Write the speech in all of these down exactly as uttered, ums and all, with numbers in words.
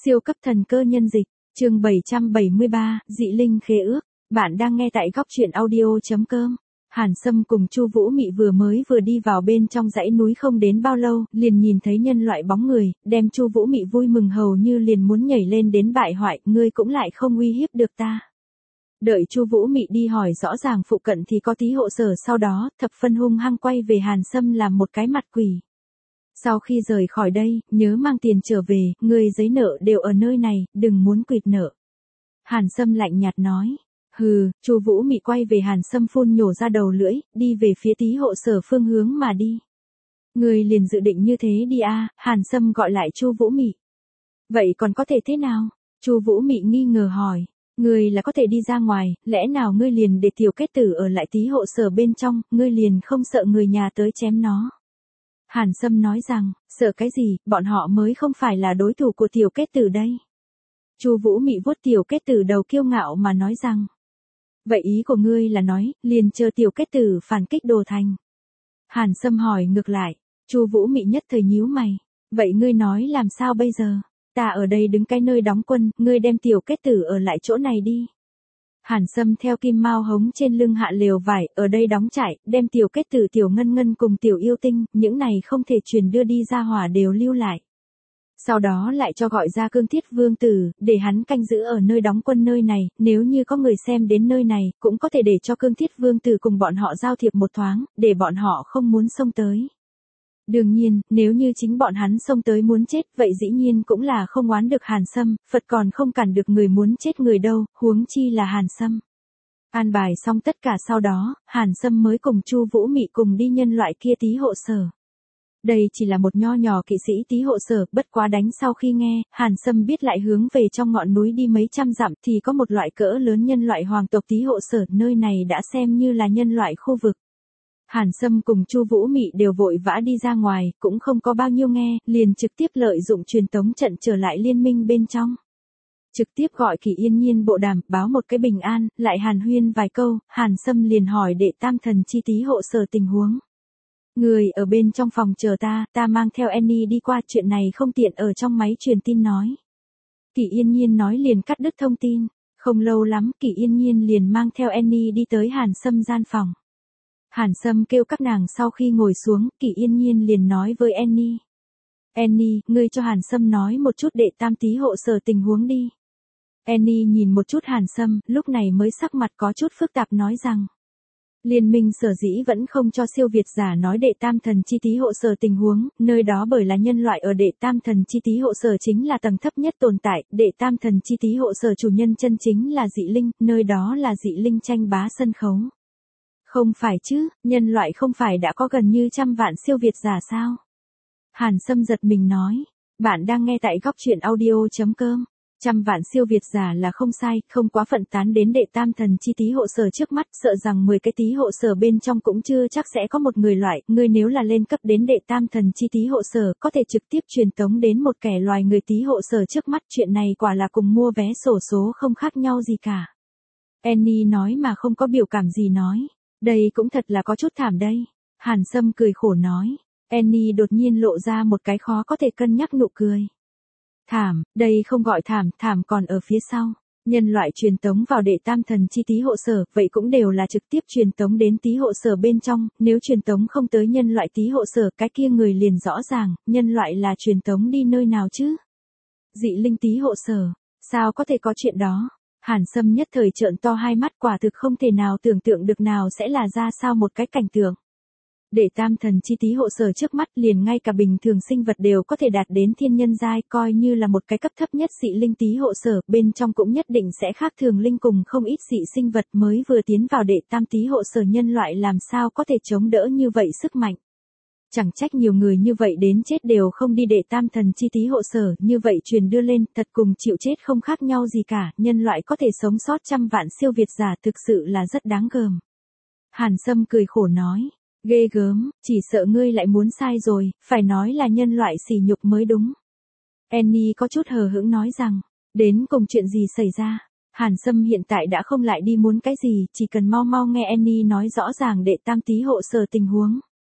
Siêu cấp thần cơ nhân dịch, chương bảy trăm bảy mươi ba, dị linh khế ước. Bạn đang nghe tại góc truyện audio chấm com. Hàn Sâm cùng Chu Vũ Mị vừa mới vừa đi vào bên trong dãy núi không đến bao lâu, liền nhìn thấy nhân loại bóng người, đem Chu Vũ Mị vui mừng hầu như liền muốn nhảy lên đến bại hoại, ngươi cũng lại không uy hiếp được ta. Đợi Chu Vũ Mị đi hỏi rõ ràng phụ cận thì có tí hộ sở, sau đó, thập phân hung hăng quay về Hàn Sâm làm một cái mặt quỷ. Sau khi rời khỏi đây, nhớ mang tiền trở về, người giấy nợ đều ở nơi này, đừng muốn quỵt nợ. Hàn Sâm lạnh nhạt nói. Hừ, Chu Vũ Mị quay về Hàn Sâm phun nhổ ra đầu lưỡi, đi về phía tí hộ sở phương hướng mà đi. Người liền dự định như thế đi à, Hàn Sâm gọi lại Chu Vũ Mị. Vậy còn có thể thế nào? Chu Vũ Mị nghi ngờ hỏi. Ngươi là có thể đi ra ngoài, lẽ nào ngươi liền để tiểu kết tử ở lại tí hộ sở bên trong, ngươi liền không sợ người nhà tới chém nó? Hàn Sâm nói rằng, sợ cái gì, bọn họ mới không phải là đối thủ của tiểu kết tử đây. Chu Vũ Mị vuốt tiểu kết tử đầu kiêu ngạo mà nói rằng. Vậy ý của ngươi là nói, liền chờ tiểu kết tử phản kích đồ thành. Hàn Sâm hỏi ngược lại, Chu Vũ Mị nhất thời nhíu mày. Vậy ngươi nói làm sao bây giờ? Ta ở đây đứng cái nơi đóng quân, ngươi đem tiểu kết tử ở lại chỗ này đi. Hàn Sâm theo kim mao hống trên lưng hạ lều vải, ở đây đóng trại, đem tiểu kết tử tiểu ngân ngân cùng tiểu yêu tinh, những này không thể truyền đưa đi ra hỏa đều lưu lại. Sau đó lại cho gọi ra Cương Thiết Vương Tử, để hắn canh giữ ở nơi đóng quân nơi này, nếu như có người xem đến nơi này, cũng có thể để cho Cương Thiết Vương Tử cùng bọn họ giao thiệp một thoáng, để bọn họ không muốn xông tới. Đương nhiên, nếu như chính bọn hắn xông tới muốn chết, vậy dĩ nhiên cũng là không oán được Hàn Sâm, Phật còn không cản được người muốn chết người đâu, huống chi là Hàn Sâm. An bài xong tất cả sau đó, Hàn Sâm mới cùng Chu Vũ Mị cùng đi nhân loại kia tí hộ sở. Đây chỉ là một nho nhỏ kỵ sĩ tí hộ sở, bất quá đánh sau khi nghe, Hàn Sâm biết lại hướng về trong ngọn núi đi mấy trăm dặm thì có một loại cỡ lớn nhân loại hoàng tộc tí hộ sở, nơi này đã xem như là nhân loại khu vực. Hàn Sâm cùng Chu Vũ Mị đều vội vã đi ra ngoài, cũng không có bao nhiêu nghe, liền trực tiếp lợi dụng truyền tống trận trở lại liên minh bên trong. Trực tiếp gọi Kỳ Yên Nhiên bộ đàm, báo một cái bình an, lại hàn huyên vài câu, Hàn Sâm liền hỏi đệ tam thần chi tí hộ sở tình huống. Người ở bên trong phòng chờ ta, ta mang theo Annie đi qua, chuyện này không tiện ở trong máy truyền tin nói. Kỳ Yên Nhiên nói liền cắt đứt thông tin, không lâu lắm Kỳ Yên Nhiên liền mang theo Annie đi tới Hàn Sâm gian phòng. Hàn Sâm kêu các nàng sau khi ngồi xuống, Kỳ Yên Nhiên liền nói với Annie. Annie, ngươi cho Hàn Sâm nói một chút đệ tam tí hộ sở tình huống đi. Annie nhìn một chút Hàn Sâm, lúc này mới sắc mặt có chút phức tạp nói rằng. Liên minh sở dĩ vẫn không cho siêu việt giả nói đệ tam thần chi tí hộ sở tình huống, nơi đó bởi là nhân loại ở đệ tam thần chi tí hộ sở chính là tầng thấp nhất tồn tại, đệ tam thần chi tí hộ sở chủ nhân chân chính là dị linh, nơi đó là dị linh tranh bá sân khấu. Không phải chứ, nhân loại không phải đã có gần như trăm vạn siêu việt giả sao? Hàn Sâm giật mình nói, bạn đang nghe tại góc truyện audio chấm com. Trăm vạn siêu việt giả là không sai, không quá phận tán đến đệ tam thần chi tí hộ sở trước mắt, sợ rằng mười cái tí hộ sở bên trong cũng chưa chắc sẽ có một người loại, ngươi nếu là lên cấp đến đệ tam thần chi tí hộ sở, có thể trực tiếp truyền tống đến một kẻ loài người tí hộ sở trước mắt, chuyện này quả là cùng mua vé xổ số không khác nhau gì cả. Annie nói mà không có biểu cảm gì nói, đây cũng thật là có chút thảm đây. Hàn Sâm cười khổ nói, Annie đột nhiên lộ ra một cái khó có thể cân nhắc nụ cười. Thảm, đây không gọi thảm, thảm còn ở phía sau. Nhân loại truyền tống vào đệ tam thần chi tí hộ sở, vậy cũng đều là trực tiếp truyền tống đến tí hộ sở bên trong, nếu truyền tống không tới nhân loại tí hộ sở, cái kia người liền rõ ràng, nhân loại là truyền tống đi nơi nào chứ? Dị linh tí hộ sở, sao có thể có chuyện đó? Hàn Sâm nhất thời trợn to hai mắt, quả thực không thể nào tưởng tượng được nào sẽ là ra sao một cái cảnh tượng. Để tam thần chi tí hộ sở trước mắt, liền ngay cả bình thường sinh vật đều có thể đạt đến thiên nhân giai, coi như là một cái cấp thấp nhất dị linh tí hộ sở, bên trong cũng nhất định sẽ khác thường linh cùng không ít dị sinh vật, mới vừa tiến vào đệ tam tí hộ sở nhân loại làm sao có thể chống đỡ như vậy sức mạnh. Chẳng trách nhiều người như vậy đến chết đều không đi đệ tam thần chi tí hộ sở, như vậy truyền đưa lên, thật cùng chịu chết không khác nhau gì cả, nhân loại có thể sống sót trăm vạn siêu việt giả thực sự là rất đáng gờm. Hàn Sâm cười khổ nói. Ghê gớm, chỉ sợ ngươi lại muốn sai rồi, phải nói là nhân loại sỉ nhục mới đúng. Annie có chút hờ hững nói rằng, đến cùng chuyện gì xảy ra? Hàn Sâm hiện tại đã không lại đi muốn cái gì, chỉ cần mau mau nghe Annie nói rõ ràng đệ tam tí hộ sở tình huống.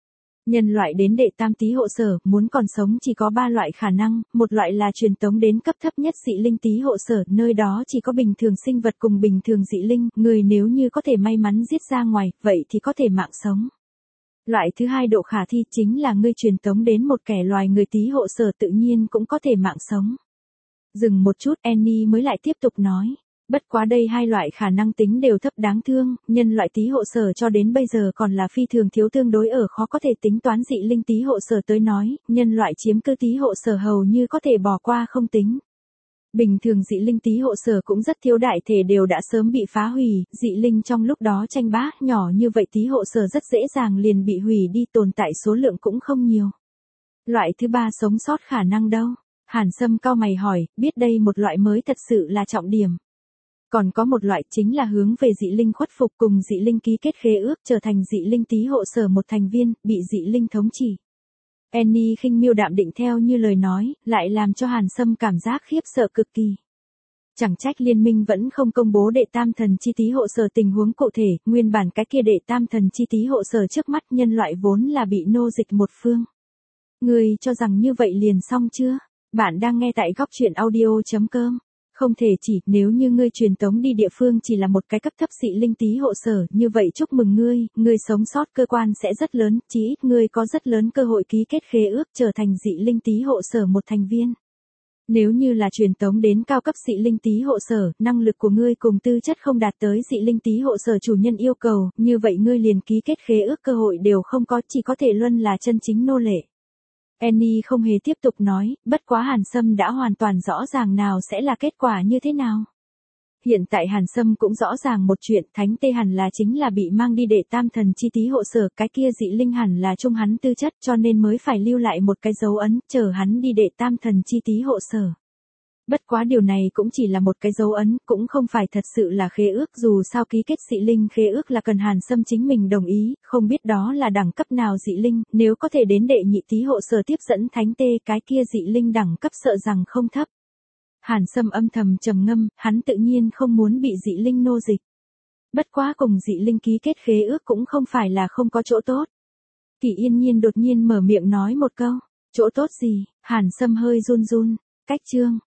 Nhân loại đến đệ tam tý hộ sở, muốn còn sống chỉ có ba loại khả năng, một loại là truyền tống đến cấp thấp nhất dị linh tý hộ sở, nơi đó chỉ có bình thường sinh vật cùng bình thường dị linh, người nếu như có thể may mắn giết ra ngoài, vậy thì có thể mạng sống. Loại thứ hai độ khả thi chính là ngươi truyền tống đến một kẻ loài người tý hộ sở tự nhiên cũng có thể mạng sống. Dừng một chút Annie mới lại tiếp tục nói. Bất quá đây hai loại khả năng tính đều thấp đáng thương, nhân loại tý hộ sở cho đến bây giờ còn là phi thường thiếu tương đối ở khó có thể tính toán dị linh tý hộ sở tới nói, nhân loại chiếm cứ tý hộ sở hầu như có thể bỏ qua không tính. Bình thường dị linh tý hộ sở cũng rất thiếu đại thể đều đã sớm bị phá hủy, dị linh trong lúc đó tranh bá nhỏ như vậy tý hộ sở rất dễ dàng liền bị hủy đi tồn tại số lượng cũng không nhiều. Loại thứ ba sống sót khả năng đâu? Hàn Sâm cau mày hỏi, biết đây một loại mới thật sự là trọng điểm. Còn có một loại chính là hướng về dị linh khuất phục cùng dị linh ký kết khế ước trở thành dị linh tý hộ sở một thành viên, bị dị linh thống trị. Annie khinh miêu đạm định theo như lời nói, lại làm cho Hàn Sâm cảm giác khiếp sợ cực kỳ. Chẳng trách liên minh vẫn không công bố đệ tam thần chi tý hộ sở tình huống cụ thể, nguyên bản cái kia đệ tam thần chi tý hộ sở trước mắt nhân loại vốn là bị nô dịch một phương. Người cho rằng như vậy liền xong chưa? Bạn đang nghe tại góc truyện audio chấm com. Không thể chỉ, nếu như ngươi truyền tống đi địa phương chỉ là một cái cấp thấp dị linh tý hộ sở, như vậy chúc mừng ngươi, ngươi sống sót cơ quan sẽ rất lớn, chí ít ngươi có rất lớn cơ hội ký kết khế ước trở thành dị linh tý hộ sở một thành viên. Nếu như là truyền tống đến cao cấp dị linh tý hộ sở, năng lực của ngươi cùng tư chất không đạt tới dị linh tý hộ sở chủ nhân yêu cầu, như vậy ngươi liền ký kết khế ước cơ hội đều không có, chỉ có thể luân là chân chính nô lệ. Annie không hề tiếp tục nói, bất quá Hàn Sâm đã hoàn toàn rõ ràng nào sẽ là kết quả như thế nào. Hiện tại Hàn Sâm cũng rõ ràng một chuyện, thánh tê hẳn là chính là bị mang đi để tam thần chi tý hộ sở, cái kia dị linh hẳn là chung hắn tư chất cho nên mới phải lưu lại một cái dấu ấn, chờ hắn đi để tam thần chi tý hộ sở. Bất quá điều này cũng chỉ là một cái dấu ấn, cũng không phải thật sự là khế ước, dù sao ký kết dị linh khế ước là cần Hàn Sâm chính mình đồng ý, không biết đó là đẳng cấp nào dị linh, nếu có thể đến đệ nhị tý hộ sở tiếp dẫn thánh tê cái kia dị linh đẳng cấp sợ rằng không thấp. Hàn Sâm âm thầm trầm ngâm, hắn tự nhiên không muốn bị dị linh nô dịch. Bất quá cùng dị linh ký kết khế ước cũng không phải là không có chỗ tốt. Kỳ Yên Nhiên đột nhiên mở miệng nói một câu, chỗ tốt gì? Hàn Sâm hơi run run, cách chương.